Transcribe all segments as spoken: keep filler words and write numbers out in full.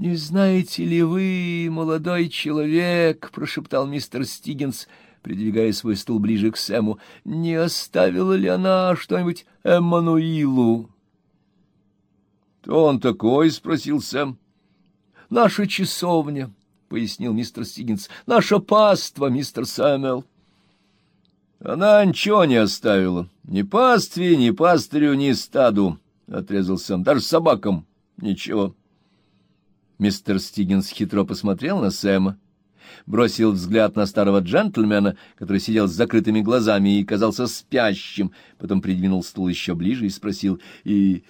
Не знаете ли вы, молодой человек, — прошептал мистер Стиггинс, придвигая свой стул ближе к Сэму, — не оставила ли она что-нибудь Эммануилу? — Кто он такой? — спросил Сэм. — Наша часовня, — пояснил мистер Стиггинс, — наша паства, мистер Сэмюэл. — Она ничего не оставила. Ни пастве, ни пастырю, ни стаду, — отрезал Сэм. — Даже собакам ничего. Мистер Стиггинс хитро посмотрел на Сэма, бросил взгляд на старого джентльмена, который сидел с закрытыми глазами и казался спящим, потом придвинул стул еще ближе и спросил: — И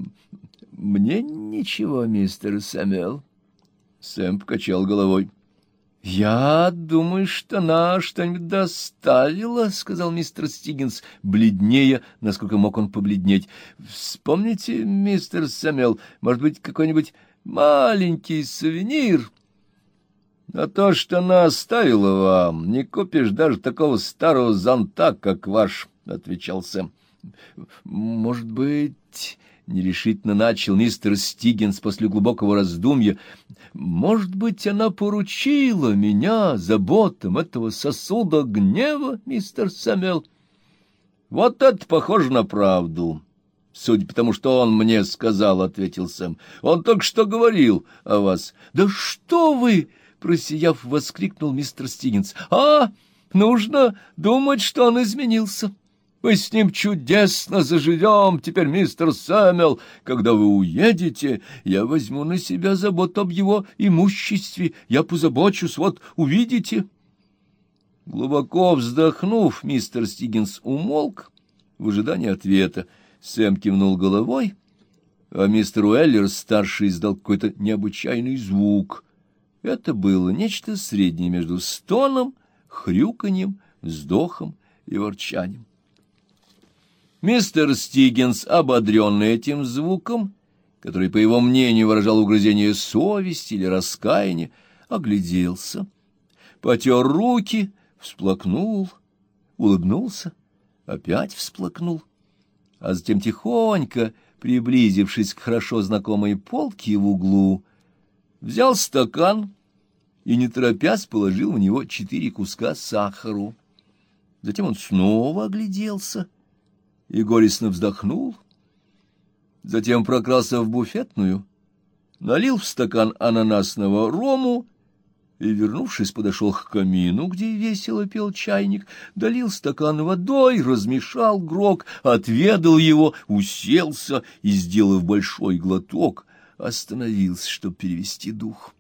мне ничего, мистер Сэмюэл? Сэм покачал головой. — Я думаю, что она что-нибудь доставила, — сказал мистер Стиггинс, бледнее, насколько мог он побледнеть. — Вспомните, мистер Сэмюэл, может быть, какой-нибудь маленький сувенир? — А то, что она оставила вам, не купишь даже такого старого зонта, как ваш, — отвечал Сэм. — Может быть... — нерешительно начал мистер Стиггинс после глубокого раздумья. — Может быть, она поручила меня заботам этого сосуда гнева, мистер Сэмюэл? — Вот это похоже на правду, судя по тому, что он мне сказал, — ответил Сэм. — Он только что говорил о вас. — Да что вы! — просияв, воскликнул мистер Стиггинс. — А, нужно думать, что он изменился. Мы с ним чудесно заживем теперь, мистер Сэмюэл. Когда вы уедете, я возьму на себя заботу об его имуществе. Я позабочусь, вот увидите. Глубоко вздохнув, мистер Стиггинс умолк в ожидании ответа. Сэм кивнул головой, а мистер Уэллер-старший издал какой-то необычайный звук. Это было нечто среднее между стоном, хрюканьем, вздохом и ворчанием. Мистер Стиггинс, ободренный этим звуком, который, по его мнению, выражал угрызение совести или раскаяния, огляделся, потер руки, всплакнул, улыбнулся, опять всплакнул, а затем, тихонько приблизившись к хорошо знакомой полке в углу, взял стакан и, не торопясь, положил в него четыре куска сахару. Затем он снова огляделся и горестно вздохнул, затем прокрался в буфетную, налил в стакан ананасного рому и, вернувшись, подошел к камину, где весело пел чайник, долил стакан водой, размешал грог, отведал его, уселся и, сделав большой глоток, остановился, чтобы перевести дух.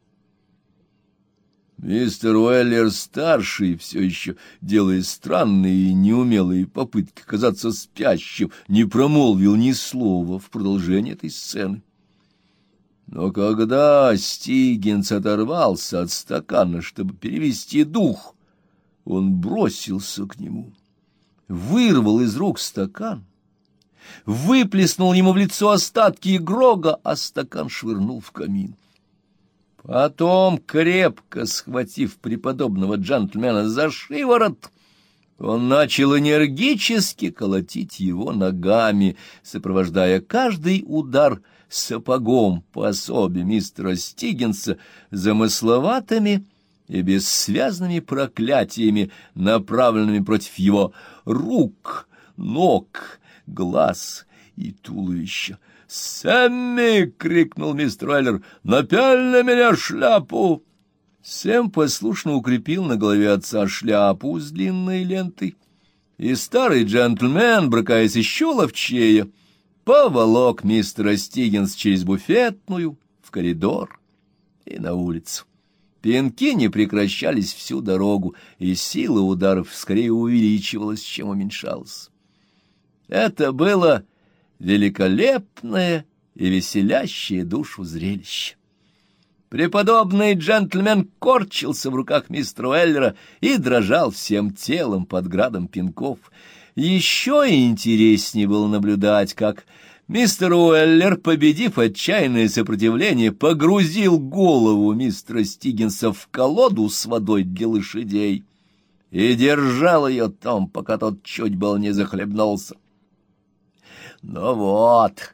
Мистер Уэллер-старший, все еще делая странные и неумелые попытки казаться спящим, не промолвил ни слова в продолжение этой сцены. Но когда Стиггинс оторвался от стакана, чтобы перевести дух, он бросился к нему, вырвал из рук стакан, выплеснул ему в лицо остатки грога, а стакан швырнул в камин. Потом, крепко схватив преподобного джентльмена за шиворот, он начал энергически колотить его ногами, сопровождая каждый удар сапогом по особе мистера Стиггинса замысловатыми и бессвязными проклятиями, направленными против его рук, ног, глаз и туловища. «Сэмми!» — крикнул мистер Уэллер. «Напяль на меня шляпу!» Сэм послушно укрепил на голове отца шляпу с длинной лентой, и старый джентльмен, брыкаясь еще ловчее, поволок мистера Стиггинс через буфетную, в коридор и на улицу. Пинки не прекращались всю дорогу, и сила ударов скорее увеличивалась, чем уменьшалась. Это было великолепное и веселящее душу зрелище. Преподобный джентльмен корчился в руках мистера Уэллера и дрожал всем телом под градом пинков. Еще интереснее было наблюдать, как мистер Уэллер, победив отчаянное сопротивление, погрузил голову мистера Стиггинса в колоду с водой для лошадей и держал ее там, пока тот чуть было не захлебнулся. «Ну вот», —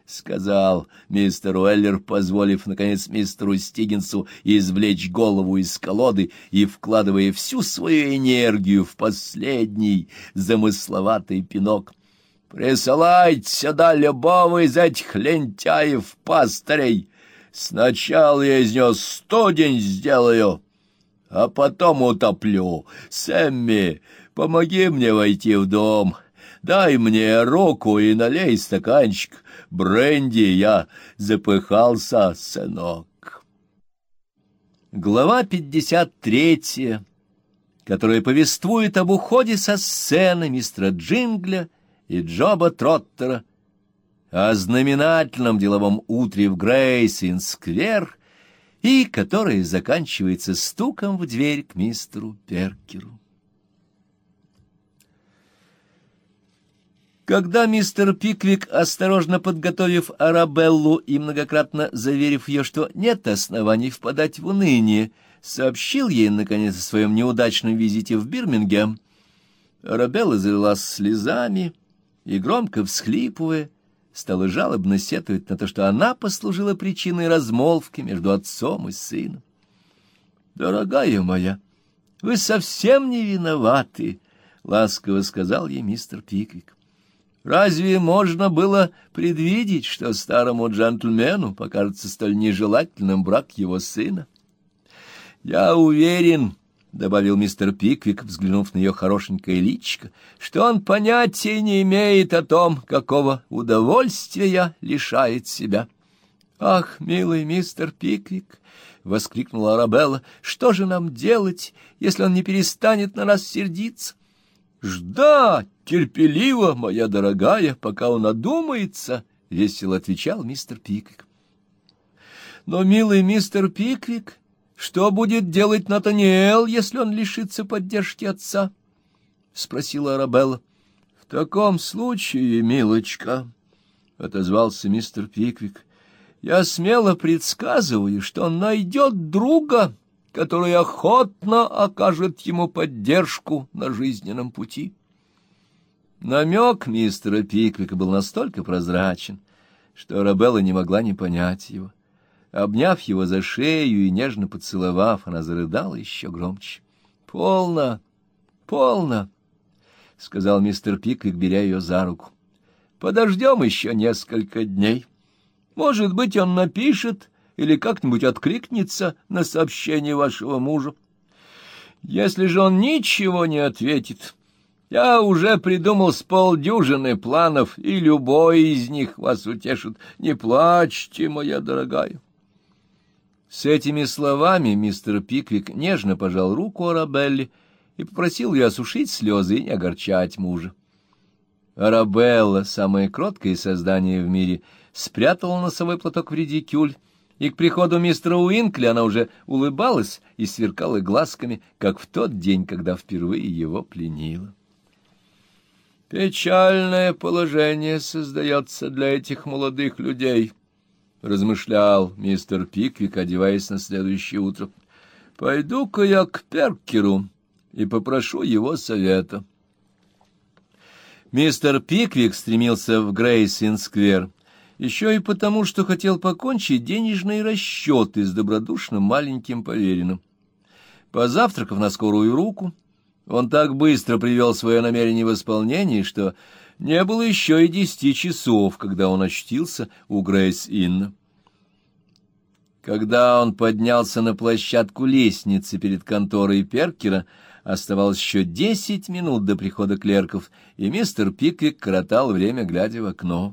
сказал мистер Уэллер, позволив, наконец, мистеру Стиггинсу извлечь голову из колоды и вкладывая всю свою энергию в последний замысловатый пинок. «Присылайте сюда любого из этих лентяев-пастырей. Сначала я из него студень сделаю, а потом утоплю. Сэмми, помоги мне войти в дом. Дай мне руку и налей стаканчик бренди, я запыхался, сынок». Глава пятьдесят третья, которая повествует об уходе со сцены мистера Джингля и Джоба Троттера, о знаменательном деловом утре в Грейс-Инн-сквер, и которая заканчивается стуком в дверь к мистеру Перкеру. Когда мистер Пиквик, осторожно подготовив Арабеллу и многократно заверив ее, что нет оснований впадать в уныние, сообщил ей, наконец, о своем неудачном визите в Бирмингем, Арабелла залилась слезами и, громко всхлипывая, стала жалобно сетовать на то, что она послужила причиной размолвки между отцом и сыном. «Дорогая моя, вы совсем не виноваты», — ласково сказал ей мистер Пиквик. «Разве можно было предвидеть, что старому джентльмену покажется столь нежелательным брак его сына? Я уверен, — добавил мистер Пиквик, взглянув на ее хорошенькое личико, — что он понятия не имеет о том, какого удовольствия лишает себя». «Ах, милый мистер Пиквик! — воскликнула Арабелла, — что же нам делать, если он не перестанет на нас сердиться?» «Ждать терпеливо, моя дорогая, пока он одумается», — весело отвечал мистер Пиквик. «Но, милый мистер Пиквик, что будет делать Натаниэл, если он лишится поддержки отца?» — спросила Арабелла. «В таком случае, милочка, — отозвался мистер Пиквик, — я смело предсказываю, что он найдет друга, который охотно окажет ему поддержку на жизненном пути». Намек мистера Пиквика был настолько прозрачен, что Арабелла не могла не понять его. Обняв его за шею и нежно поцеловав, она зарыдала еще громче. «Полно, полно», — сказал мистер Пиквик, беря ее за руку. «Подождем еще несколько дней. Может быть, он напишет или как-нибудь откликнется на сообщение вашего мужа. Если же он ничего не ответит, я уже придумал с полдюжины планов, и любой из них вас утешит. Не плачьте, моя дорогая». С этими словами мистер Пиквик нежно пожал руку Арабелле и попросил ее осушить слезы и не огорчать мужа. Арабелла, самое кроткое создание в мире, спрятала носовой платок в редикюль, и к приходу мистера Уинкли она уже улыбалась и сверкала глазками, как в тот день, когда впервые его пленила. «Печальное положение создается для этих молодых людей», — размышлял мистер Пиквик, одеваясь на следующее утро. «Пойду-ка я к Перкеру и попрошу его совета». Мистер Пиквик стремился в Грейс-Инн-сквер еще и потому, что хотел покончить денежные расчеты с добродушным маленьким поверенным. Позавтракав на скорую руку, он так быстро привел свое намерение в исполнение, что не было еще и десяти часов, когда он очутился у Грейс-Инна. Когда он поднялся на площадку лестницы перед конторой Перкера, оставалось еще десять минут до прихода клерков, и мистер Пиквик коротал время, глядя в окно.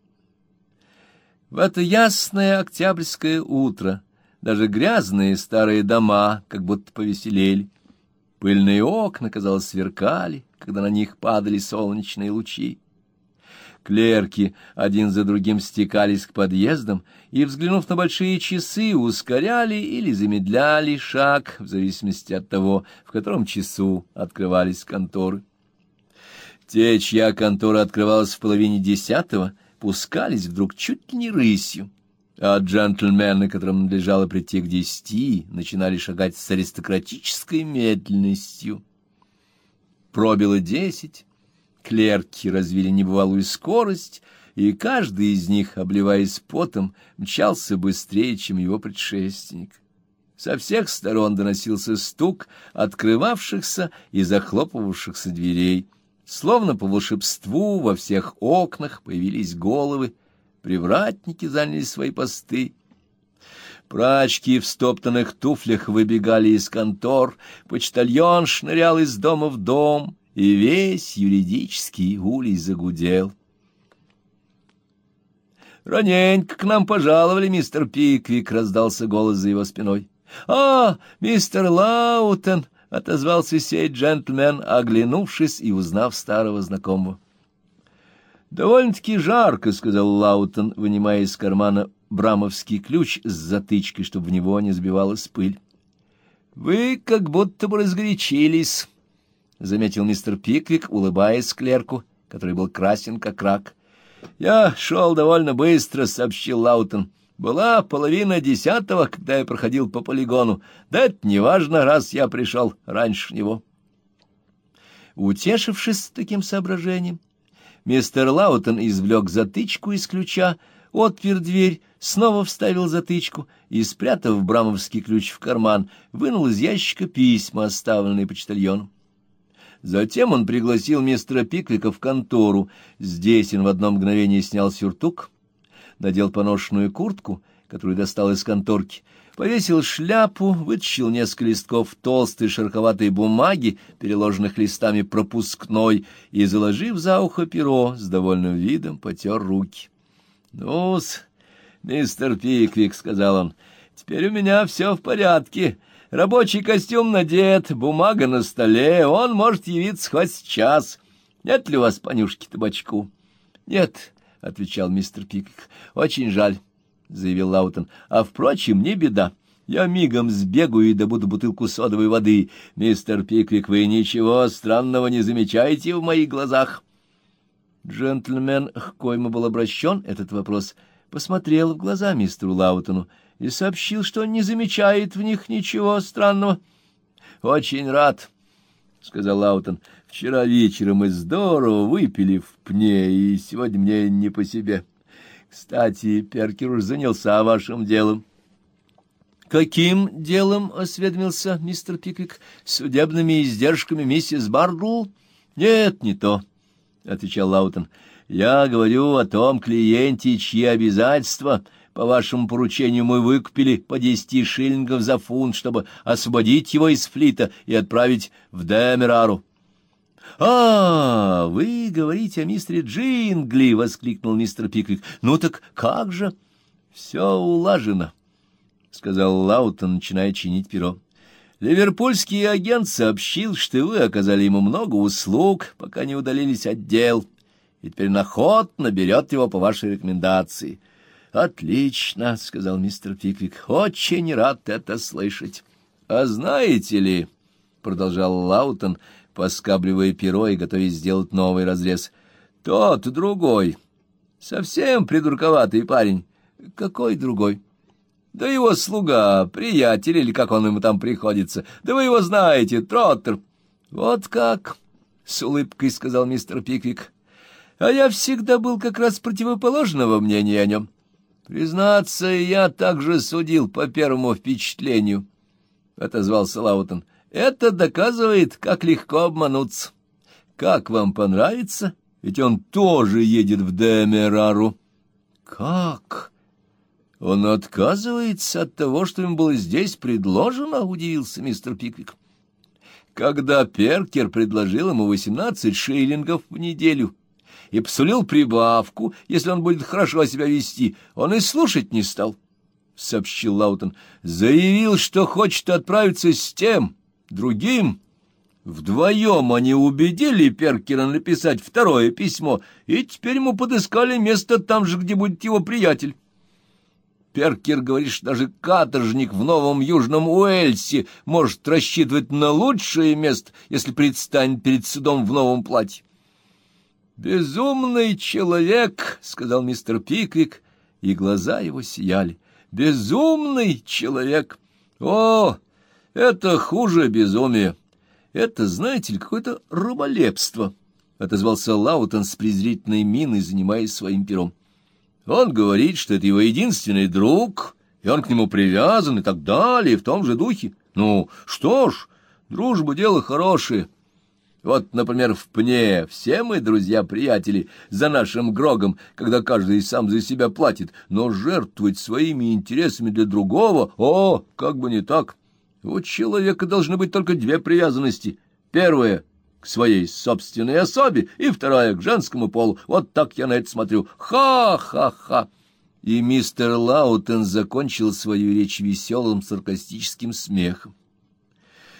В это ясное октябрьское утро даже грязные старые дома как будто повеселели. Пыльные окна, казалось, сверкали, когда на них падали солнечные лучи. Клерки один за другим стекались к подъездам и, взглянув на большие часы, ускоряли или замедляли шаг, в зависимости от того, в котором часу открывались конторы. Те, чья контора открывалась в половине десятого, пускались вдруг чуть ли не рысью, а джентльмены, которым надлежало прийти к десяти, начинали шагать с аристократической медленностью. Пробило десять, клерки развили небывалую скорость, и каждый из них, обливаясь потом, мчался быстрее, чем его предшественник. Со всех сторон доносился стук открывавшихся и захлопывавшихся дверей. Словно по волшебству во всех окнах появились головы, привратники заняли свои посты. Прачки в стоптанных туфлях выбегали из контор, почтальон шнырял из дома в дом, и весь юридический улей загудел. «Раненько к нам пожаловали, мистер Пиквик», — раздался голос за его спиной. «А, мистер Лаутон!» — отозвался сей джентльмен, оглянувшись и узнав старого знакомого. «Довольно-таки жарко», — сказал Лаутон, вынимая из кармана брамовский ключ с затычкой, чтобы в него не сбивалась пыль. «Вы как будто бы разгорячились», — заметил мистер Пиквик, улыбаясь клерку, который был красен как рак. «Я шел довольно быстро», — сообщил Лаутон. «Была половина десятого, когда я проходил по полигону. Да это не важно, раз я пришел раньше него». Утешившись таким соображением, мистер Лаутон извлек затычку из ключа, отпер дверь, снова вставил затычку и, спрятав брамовский ключ в карман, вынул из ящика письма, оставленные почтальоном. Затем он пригласил мистера Пиквика в контору. Здесь он в одно мгновение снял сюртук, надел поношенную куртку, которую достал из конторки, повесил шляпу, вытащил несколько листков толстой шероховатой бумаги, переложенных листами пропускной, и, заложив за ухо перо, с довольным видом потер руки. — Ну-с, мистер Пиквик, — сказал он, — теперь у меня все в порядке. Рабочий костюм надет, бумага на столе, он может явиться хоть сейчас. Нет ли у вас понюшки табачку? — Нет, — отвечал мистер Пиквик. — Очень жаль, — заявил Лаутон. — А, впрочем, не беда. Я мигом сбегаю и добуду бутылку содовой воды. Мистер Пиквик, вы ничего странного не замечаете в моих глазах? Джентльмен, к коему был обращен этот вопрос, посмотрел в глаза мистеру Лаутону и сообщил, что не замечает в них ничего странного. — Очень рад, — сказал Лаутон. — Вчера вечером мы здорово выпили в пне, и сегодня мне не по себе. Кстати, Перкер уж занялся вашим делом. — Каким делом? — осведомился мистер Пиквик. — Судебными издержками миссис Бардул? — Нет, не то, — отвечал Лаутон. — Я говорю о том клиенте, чьи обязательства по вашему поручению мы выкупили по десяти шиллингов за фунт, чтобы освободить его из флита и отправить в Демерару. — А, вы говорите о мистере Джингли! — воскликнул мистер Пиквик. — Ну так как же? — Все улажено, — сказал Лаутон, начиная чинить перо. — Ливерпульский агент сообщил, что вы оказали ему много услуг, пока не удалились от дел, и теперь он охотно берет его по вашей рекомендации. — Отлично, — сказал мистер Пиквик, — очень рад это слышать. — А знаете ли, — продолжал Лаутон, поскабливая перо и готовясь сделать новый разрез, — тот другой, совсем придурковатый парень. — Какой другой? — Да его слуга, приятель, или как он ему там приходится. Да вы его знаете, Троттер. — Вот как, — с улыбкой сказал мистер Пиквик. — А я всегда был как раз противоположного мнения о нем. Признаться, я также судил по первому впечатлению, — отозвался Лаутон. — Это доказывает, как легко обмануться. Как вам понравится? Ведь он тоже едет в Демерару. — Как? Он отказывается от того, что им было здесь предложено? — удивился мистер Пиквик. — Когда Перкер предложил ему восемнадцать шиллингов в неделю и посулил прибавку, если он будет хорошо себя вести, он и слушать не стал, — сообщил Лаутон. — Заявил, что хочет отправиться с тем, другим. Вдвоем они убедили Перкера написать второе письмо, и теперь ему подыскали место там же, где будет его приятель. Перкер говорит, что даже каторжник в Новом Южном Уэльсе может рассчитывать на лучшее место, если предстанет перед судом в новом платье. «Безумный человек», — сказал мистер Пиквик, и глаза его сияли. «Безумный человек! О, это хуже безумия! Это, знаете ли, какое-то раболепство! — отозвался Лаутон с презрительной миной, занимаясь своим пером. — Он говорит, что это его единственный друг, и он к нему привязан и так далее, в том же духе. Ну, что ж, дружба — дело хорошее. Вот, например, в Пне все мы друзья-приятели за нашим Грогом, когда каждый сам за себя платит, но жертвовать своими интересами для другого, о, как бы не так. У человека должны быть только две привязанности. Первая — к своей собственной особе, и вторая — к женскому полу. Вот так я на это смотрю. Ха-ха-ха! И мистер Лаутон закончил свою речь веселым саркастическим смехом.